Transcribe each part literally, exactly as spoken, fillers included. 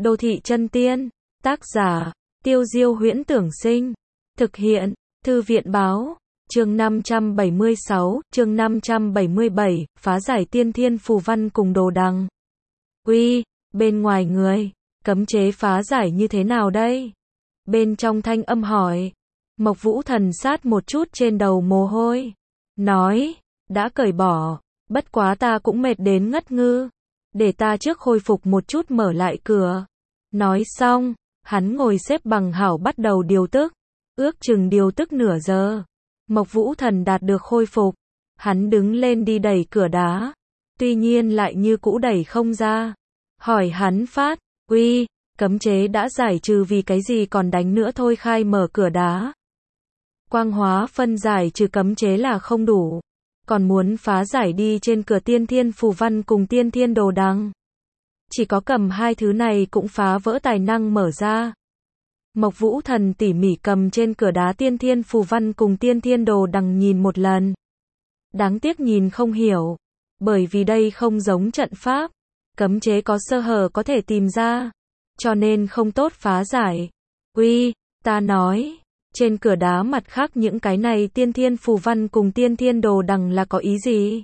Đô thị chân tiên, tác giả, Tiêu Diêu Huyễn Tưởng Sinh, thực hiện, Thư viện báo, chương năm trăm bảy mươi sáu, chương năm trăm bảy mươi bảy, phá giải tiên thiên phù văn cùng đồ đằng. Uy, bên ngoài người, cấm chế phá giải như thế nào đây? Bên trong thanh âm hỏi. Mộc Vũ Thần sát một chút trên đầu mồ hôi, nói, đã cởi bỏ, bất quá ta cũng mệt đến ngất ngư, để ta trước khôi phục một chút mở lại cửa. Nói xong, hắn ngồi xếp bằng hảo bắt đầu điều tức, ước chừng điều tức nửa giờ. Mộc Vũ Thần đạt được khôi phục, hắn đứng lên đi đẩy cửa đá, tuy nhiên lại như cũ đẩy không ra. Hỏi hắn phát, uy, cấm chế đã giải trừ vì cái gì còn đánh nữa thôi khai mở cửa đá. Quang hóa phân giải trừ cấm chế là không đủ, còn muốn phá giải đi trên cửa tiên thiên phù văn cùng tiên thiên đồ đằng. Chỉ có cầm hai thứ này cũng phá vỡ tài năng mở ra. Mộc Vũ Thần tỉ mỉ cầm trên cửa đá tiên thiên phù văn cùng tiên thiên đồ đằng nhìn một lần. Đáng tiếc nhìn không hiểu, bởi vì đây không giống trận pháp, cấm chế có sơ hở có thể tìm ra, cho nên không tốt phá giải. Uy, ta nói, trên cửa đá mặt khác những cái này tiên thiên phù văn cùng tiên thiên đồ đằng là có ý gì?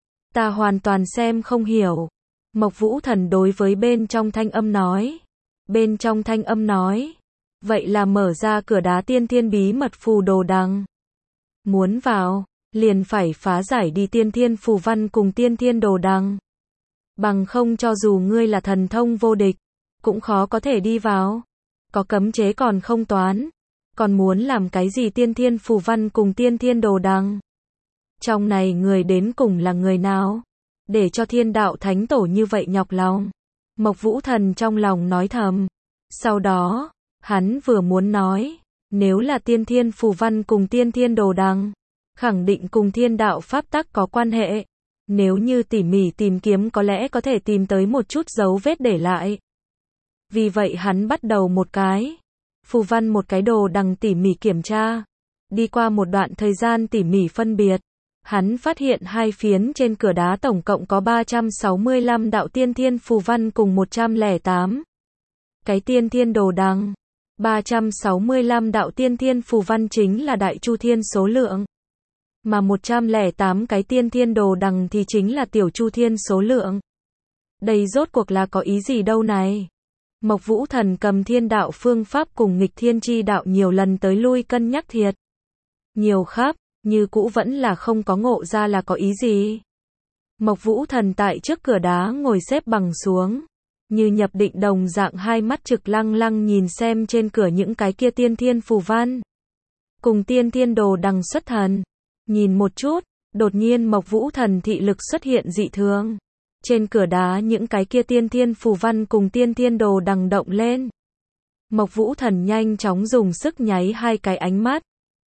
Ta hoàn toàn xem không hiểu. Mộc Vũ Thần đối với bên trong thanh âm nói. Bên trong thanh âm nói, vậy là mở ra cửa đá tiên thiên bí mật phù đồ đằng. Muốn vào, liền phải phá giải đi tiên thiên phù văn cùng tiên thiên đồ đằng. Bằng không cho dù ngươi là thần thông vô địch, cũng khó có thể đi vào. Có cấm chế còn không toán, còn muốn làm cái gì tiên thiên phù văn cùng tiên thiên đồ đằng? Trong này người đến cùng là người nào? Để cho thiên đạo thánh tổ như vậy nhọc lòng. Mộc Vũ Thần trong lòng nói thầm. Sau đó, hắn vừa muốn nói, nếu là tiên thiên phù văn cùng tiên thiên đồ đằng, khẳng định cùng thiên đạo pháp tắc có quan hệ. Nếu như tỉ mỉ tìm kiếm có lẽ có thể tìm tới một chút dấu vết để lại. Vì vậy hắn bắt đầu một cái phù văn một cái đồ đằng tỉ mỉ kiểm tra. Đi qua một đoạn thời gian tỉ mỉ phân biệt, hắn phát hiện hai phiến trên cửa đá tổng cộng có ba trăm sáu mươi lăm đạo tiên thiên phù văn cùng một trăm lẻ tám cái tiên thiên đồ đằng. ba trăm sáu mươi lăm đạo tiên thiên phù văn chính là đại chu thiên số lượng, mà một trăm lẻ tám cái tiên thiên đồ đằng thì chính là tiểu chu thiên số lượng. Đây rốt cuộc là có ý gì đâu này? Mộc Vũ Thần cầm thiên đạo phương pháp cùng nghịch thiên chi đạo nhiều lần tới lui cân nhắc thiệt nhiều khắp, như cũ vẫn là không có ngộ ra là có ý gì. Mộc Vũ Thần tại trước cửa đá ngồi xếp bằng xuống, như nhập định đồng dạng hai mắt trực lăng lăng nhìn xem trên cửa những cái kia tiên thiên phù văn cùng tiên thiên đồ đằng xuất thần. Nhìn một chút, đột nhiên Mộc Vũ Thần thị lực xuất hiện dị thường. Trên cửa đá những cái kia tiên thiên phù văn cùng tiên thiên đồ đằng động lên. Mộc Vũ Thần nhanh chóng dùng sức nháy hai cái ánh mắt.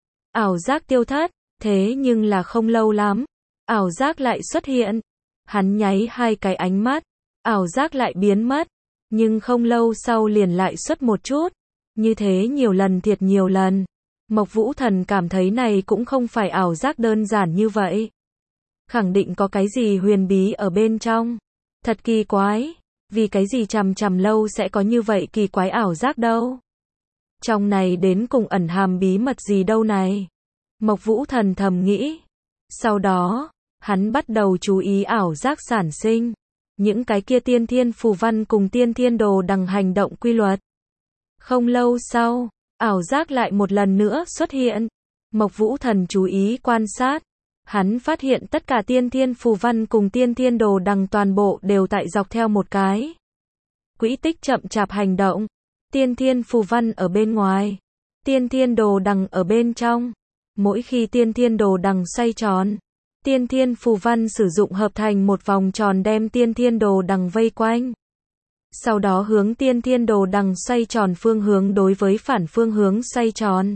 Ảo giác tiêu thất, thế nhưng là không lâu lắm, ảo giác lại xuất hiện. Hắn nháy hai cái ánh mắt, ảo giác lại biến mất, nhưng không lâu sau liền lại xuất một chút. Như thế nhiều lần thiệt nhiều lần. Mộc Vũ Thần cảm thấy này cũng không phải ảo giác đơn giản như vậy. Khẳng định có cái gì huyền bí ở bên trong. Thật kỳ quái, vì cái gì chằm chằm lâu sẽ có như vậy kỳ quái ảo giác đâu. Trong này đến cùng ẩn hàm bí mật gì đâu này. Mộc Vũ Thần thầm nghĩ. Sau đó, hắn bắt đầu chú ý ảo giác sản sinh. Những cái kia tiên thiên phù văn cùng tiên thiên đồ đằng hành động quy luật. Không lâu sau, ảo giác lại một lần nữa xuất hiện. Mộc Vũ Thần chú ý quan sát. Hắn phát hiện tất cả tiên thiên phù văn cùng tiên thiên đồ đằng toàn bộ đều tại dọc theo một cái quỹ tích chậm chạp hành động. Tiên thiên phù văn ở bên ngoài, tiên thiên đồ đằng ở bên trong. Mỗi khi tiên thiên đồ đằng xoay tròn, tiên thiên phù văn sử dụng hợp thành một vòng tròn đem tiên thiên đồ đằng vây quanh. Sau đó hướng tiên thiên đồ đằng xoay tròn phương hướng đối với phản phương hướng xoay tròn.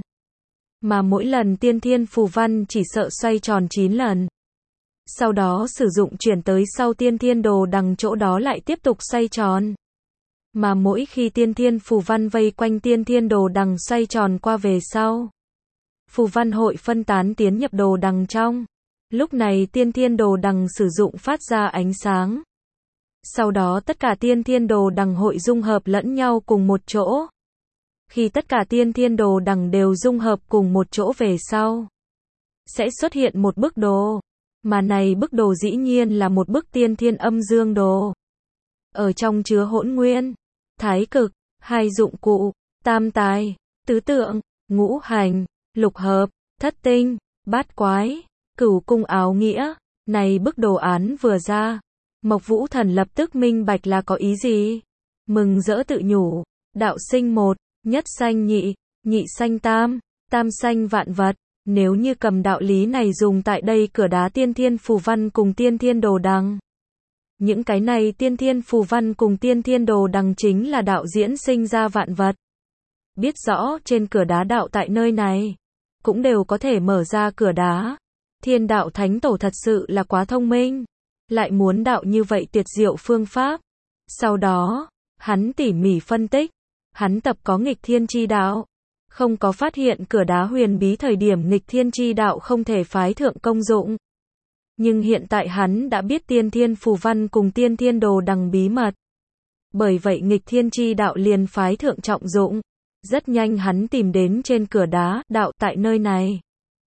Mà mỗi lần tiên thiên phù văn chỉ sợ xoay tròn chín lần. Sau đó sử dụng chuyển tới sau tiên thiên đồ đằng chỗ đó lại tiếp tục xoay tròn. Mà mỗi khi tiên thiên phù văn vây quanh tiên thiên đồ đằng xoay tròn qua về sau, phù văn hội phân tán tiến nhập đồ đằng trong. Lúc này tiên thiên đồ đằng sử dụng phát ra ánh sáng. Sau đó tất cả tiên thiên đồ đằng hội dung hợp lẫn nhau cùng một chỗ. Khi tất cả tiên thiên đồ đằng đều dung hợp cùng một chỗ về sau, sẽ xuất hiện một bức đồ. Mà này bức đồ dĩ nhiên là một bức tiên thiên âm dương đồ. Ở trong chứa hỗn nguyên, thái cực, hai dụng cụ, tam tài, tứ tượng, ngũ hành, lục hợp, thất tinh, bát quái, cửu cung áo nghĩa. Này bức đồ án vừa ra, Mộc Vũ Thần lập tức minh bạch là có ý gì. Mừng rỡ tự nhủ, đạo sinh một, nhất sanh nhị, nhị sanh tam, tam sanh vạn vật. Nếu như cầm đạo lý này dùng tại đây cửa đá tiên thiên phù văn cùng tiên thiên đồ đằng. Những cái này tiên thiên phù văn cùng tiên thiên đồ đằng chính là đạo diễn sinh ra vạn vật. Biết rõ trên cửa đá đạo tại nơi này, cũng đều có thể mở ra cửa đá. Thiên đạo thánh tổ thật sự là quá thông minh, lại muốn đạo như vậy tuyệt diệu phương pháp. Sau đó, hắn tỉ mỉ phân tích, hắn tập có nghịch thiên chi đạo. Không có phát hiện cửa đá huyền bí thời điểm nghịch thiên chi đạo không thể phái thượng công dụng. Nhưng hiện tại hắn đã biết tiên thiên phù văn cùng tiên thiên đồ đằng bí mật. Bởi vậy nghịch thiên chi đạo liền phái thượng trọng dụng. Rất nhanh hắn tìm đến trên cửa đá, đạo tại nơi này.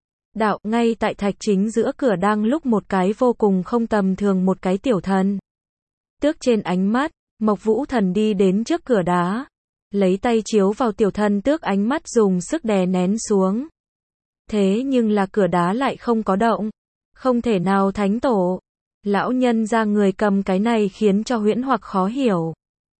Đạo ngay tại thạch chính giữa cửa đang lúc một cái vô cùng không tầm thường một cái tiểu thần. Tước trên ánh mắt, Mộc Vũ Thần đi đến trước cửa đá. Lấy tay chiếu vào tiểu thần tước ánh mắt dùng sức đè nén xuống. Thế nhưng là cửa đá lại không có động. Không thể nào thánh tổ. Lão nhân ra người cầm cái này khiến cho huyễn hoặc khó hiểu.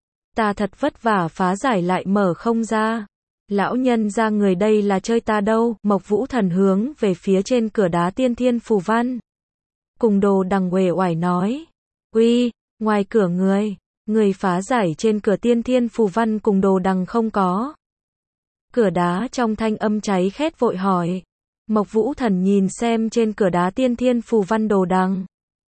Ta thật vất vả phá giải lại mở không ra. Lão nhân ra người đây là chơi ta đâu. Mộc Vũ Thần hướng về phía trên cửa đá tiên thiên phù văn. Cùng đồ đằng uể oải nói. Uy, ngoài cửa người. Người phá giải trên cửa tiên thiên phù văn cùng đồ đằng không có. Cửa đá trong thanh âm cháy khét vội hỏi. Mộc Vũ Thần nhìn xem trên cửa đá tiên thiên phù văn đồ đằng.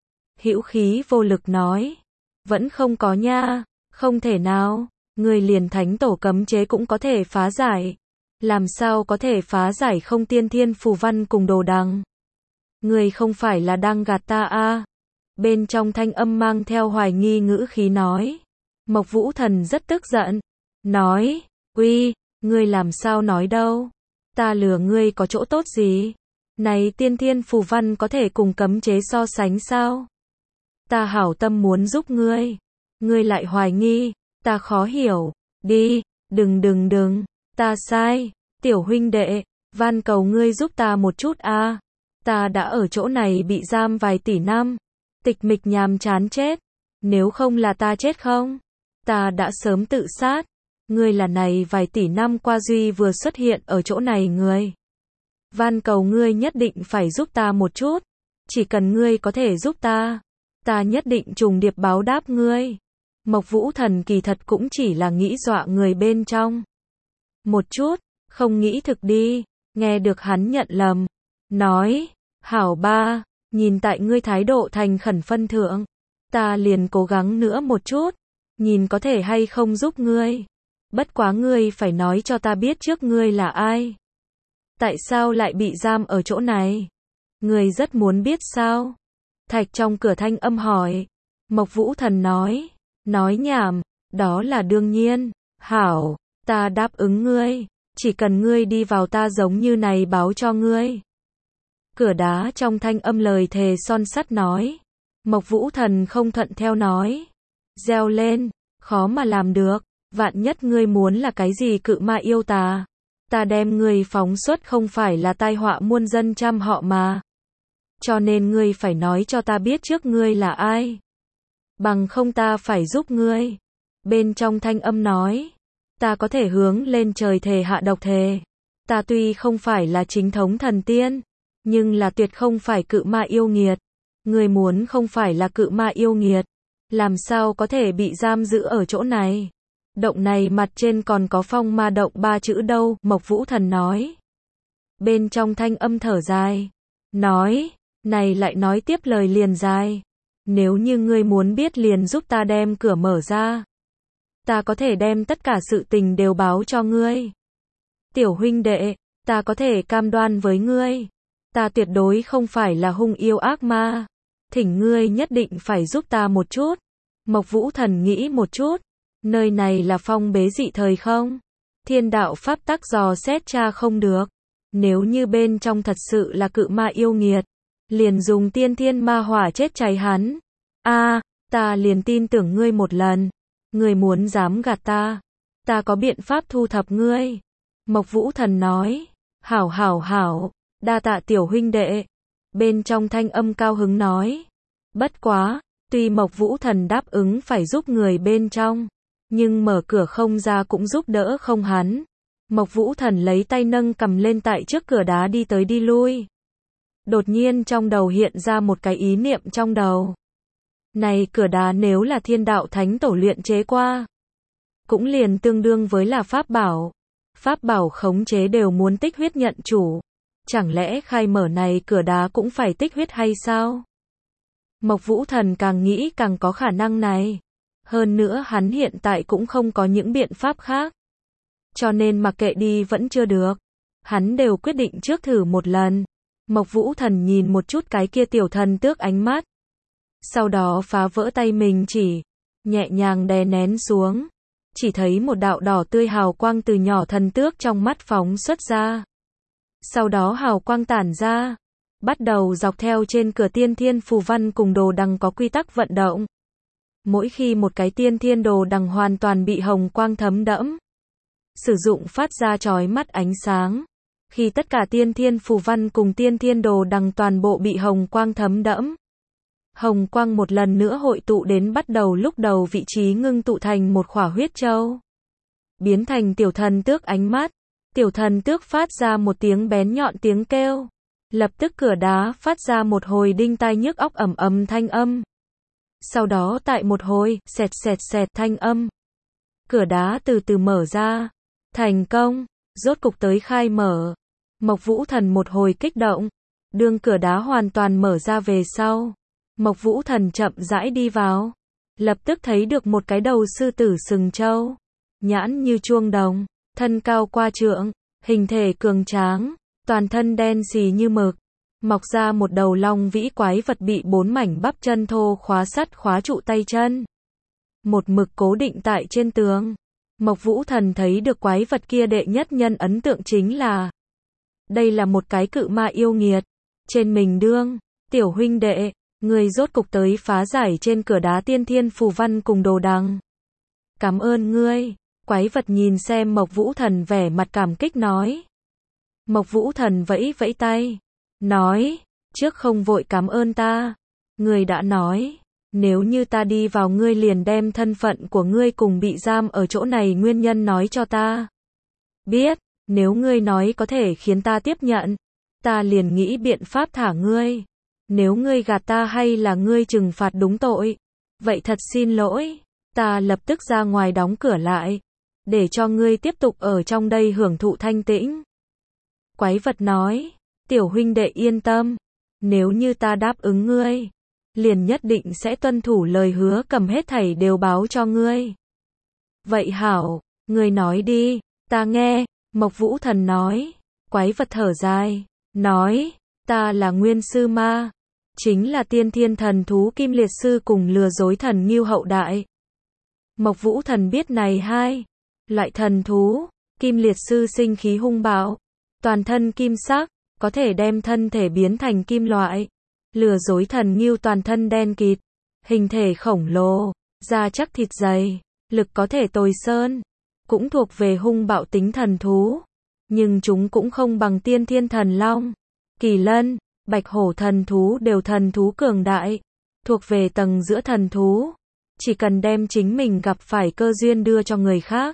Hữu khí vô lực nói. Vẫn không có nha, không thể nào, người liền thánh tổ cấm chế cũng có thể phá giải. Làm sao có thể phá giải không tiên thiên phù văn cùng đồ đằng? Người không phải là đang gạt ta à? Bên trong thanh âm mang theo hoài nghi ngữ khí nói. Mộc Vũ Thần rất tức giận. Nói, uy, ngươi làm sao nói đâu? Ta lừa ngươi có chỗ tốt gì? Này tiên thiên phù văn có thể cùng cấm chế so sánh sao? Ta hảo tâm muốn giúp ngươi. Ngươi lại hoài nghi, ta khó hiểu. Đi, đừng đừng đừng, ta sai. Tiểu huynh đệ, van cầu ngươi giúp ta một chút a. Ta đã ở chỗ này bị giam vài tỷ năm. Tịch mịch nhàm chán chết. Nếu không là ta chết không? Ta đã sớm tự sát. Ngươi là này vài tỷ năm qua duy vừa xuất hiện ở chỗ này người. Van cầu ngươi nhất định phải giúp ta một chút. Chỉ cần ngươi có thể giúp ta, ta nhất định trùng điệp báo đáp ngươi. Mộc Vũ Thần kỳ thật cũng chỉ là nghĩ dọa người bên trong. Một chút, không nghĩ thực đi. Nghe được hắn nhận lầm. Nói, hảo ba, nhìn tại ngươi thái độ thành khẩn phân thượng. Ta liền cố gắng nữa một chút. Nhìn có thể hay không giúp ngươi. Bất quá ngươi phải nói cho ta biết trước ngươi là ai. Tại sao lại bị giam ở chỗ này? Ngươi rất muốn biết sao? Thạch trong cửa thanh âm hỏi. Mộc Vũ Thần nói. Nói nhảm, đó là đương nhiên. Hảo, ta đáp ứng ngươi. Chỉ cần ngươi đi vào ta giống như này báo cho ngươi. Cửa đá trong thanh âm lời thề son sắt nói. Mộc Vũ Thần không thuận theo nói. Reo lên, khó mà làm được. Vạn nhất ngươi muốn là cái gì cự ma yêu tà. Ta đem ngươi phóng xuất không phải là tai họa muôn dân trăm họ mà. Cho nên ngươi phải nói cho ta biết trước ngươi là ai. Bằng không ta phải giúp ngươi. Bên trong thanh âm nói. Ta có thể hướng lên trời thề hạ độc thề. Ta tuy không phải là chính thống thần tiên. Nhưng là tuyệt không phải cự ma yêu nghiệt. Ngươi muốn không phải là cự ma yêu nghiệt. Làm sao có thể bị giam giữ ở chỗ này? Động này mặt trên còn có phong ma động ba chữ đâu, Mộc Vũ Thần nói. Bên trong thanh âm thở dài. Nói, này lại nói tiếp lời liền dài. Nếu như ngươi muốn biết liền giúp ta đem cửa mở ra. Ta có thể đem tất cả sự tình đều báo cho ngươi. Tiểu huynh đệ, ta có thể cam đoan với ngươi. Ta tuyệt đối không phải là hung yêu ác ma. Thỉnh ngươi nhất định phải giúp ta một chút. Mộc Vũ Thần nghĩ một chút, nơi này là phong bế dị thời không? Thiên đạo pháp tắc dò xét tra không được. Nếu như bên trong thật sự là cự ma yêu nghiệt, liền dùng tiên thiên ma hỏa chết cháy hắn. A, ta liền tin tưởng ngươi một lần. Ngươi muốn dám gạt ta, ta có biện pháp thu thập ngươi. Mộc Vũ Thần nói, hảo hảo hảo, đa tạ tiểu huynh đệ. Bên trong thanh âm cao hứng nói, bất quá, tuy Mộc Vũ Thần đáp ứng phải giúp người bên trong, nhưng mở cửa không ra cũng giúp đỡ không hắn. Mộc Vũ Thần lấy tay nâng cầm lên tại trước cửa đá đi tới đi lui. Đột nhiên trong đầu hiện ra một cái ý niệm trong đầu. Này cửa đá nếu là thiên đạo thánh tổ luyện chế qua, cũng liền tương đương với là pháp bảo. Pháp bảo khống chế đều muốn tích huyết nhận chủ. Chẳng lẽ khai mở này cửa đá cũng phải tích huyết hay sao? Mộc Vũ Thần càng nghĩ càng có khả năng này. Hơn nữa hắn hiện tại cũng không có những biện pháp khác. Cho nên mặc kệ đi vẫn chưa được. Hắn đều quyết định trước thử một lần. Mộc Vũ Thần nhìn một chút cái kia tiểu thần tước ánh mắt. Sau đó phá vỡ tay mình chỉ, nhẹ nhàng đè nén xuống. Chỉ thấy một đạo đỏ tươi hào quang từ nhỏ thần tước trong mắt phóng xuất ra. Sau đó hào quang tản ra, bắt đầu dọc theo trên cửa tiên thiên phù văn cùng đồ đằng có quy tắc vận động. Mỗi khi một cái tiên thiên đồ đằng hoàn toàn bị hồng quang thấm đẫm, sử dụng phát ra chói mắt ánh sáng. Khi tất cả tiên thiên phù văn cùng tiên thiên đồ đằng toàn bộ bị hồng quang thấm đẫm, hồng quang một lần nữa hội tụ đến bắt đầu lúc đầu vị trí ngưng tụ thành một khỏa huyết châu. Biến thành tiểu thần tước ánh mắt. Tiểu thần tước phát ra một tiếng bén nhọn tiếng kêu. Lập tức cửa đá phát ra một hồi đinh tai nhức óc ầm ầm thanh âm. Sau đó tại một hồi, xẹt xẹt xẹt thanh âm. Cửa đá từ từ mở ra. Thành công, rốt cục tới khai mở. Mộc Vũ Thần một hồi kích động. Đương cửa đá hoàn toàn mở ra về sau. Mộc Vũ Thần chậm rãi đi vào. Lập tức thấy được một cái đầu sư tử sừng trâu. Nhãn như chuông đồng, thân cao qua trượng, hình thể cường tráng, toàn thân đen xì như mực. Mọc ra một đầu long vĩ quái vật bị bốn mảnh bắp chân thô khóa sắt khóa trụ tay chân. Một mực cố định tại trên tường. Mộc Vũ Thần thấy được quái vật kia đệ nhất nhân ấn tượng chính là đây là một cái cự ma yêu nghiệt. Trên mình đương, tiểu huynh đệ, người rốt cục tới phá giải trên cửa đá tiên thiên phù văn cùng đồ đằng. Cảm ơn ngươi. Quái vật nhìn xem Mộc Vũ Thần vẻ mặt cảm kích nói. Mộc Vũ Thần vẫy vẫy tay. Nói, trước không vội cảm ơn ta. Ngươi đã nói, nếu như ta đi vào ngươi liền đem thân phận của ngươi cùng bị giam ở chỗ này nguyên nhân nói cho ta. Biết, nếu ngươi nói có thể khiến ta tiếp nhận, ta liền nghĩ biện pháp thả ngươi. Nếu ngươi gạt ta hay là ngươi trừng phạt đúng tội, vậy thật xin lỗi, ta lập tức ra ngoài đóng cửa lại, để cho ngươi tiếp tục ở trong đây hưởng thụ thanh tĩnh. Quái vật nói, tiểu huynh đệ yên tâm, nếu như ta đáp ứng ngươi, liền nhất định sẽ tuân thủ lời hứa cầm hết thảy đều báo cho ngươi. Vậy hảo, ngươi nói đi, ta nghe. Mộc Vũ Thần nói. Quái vật thở dài, nói, ta là nguyên sư ma, chính là tiên thiên thần thú kim liệt sư cùng lừa dối thần Ngưu hậu đại. Mộc Vũ Thần biết này hai loại thần thú. Kim liệt sư sinh khí hung bạo, toàn thân kim sắc, có thể đem thân thể biến thành kim loại. Lừa dối thần Ngưu toàn thân đen kịt, hình thể khổng lồ, da chắc thịt dày, lực có thể tồi sơn, cũng thuộc về hung bạo tính thần thú. Nhưng chúng cũng không bằng tiên thiên thần long, kỳ lân, bạch hổ thần thú đều thần thú cường đại, thuộc về tầng giữa thần thú. Chỉ cần đem chính mình gặp phải cơ duyên đưa cho người khác,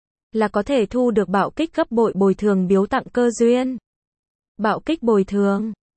là có thể thu được bạo kích gấp bội bồi thường biếu tặng cơ duyên. Bạo kích bồi thường,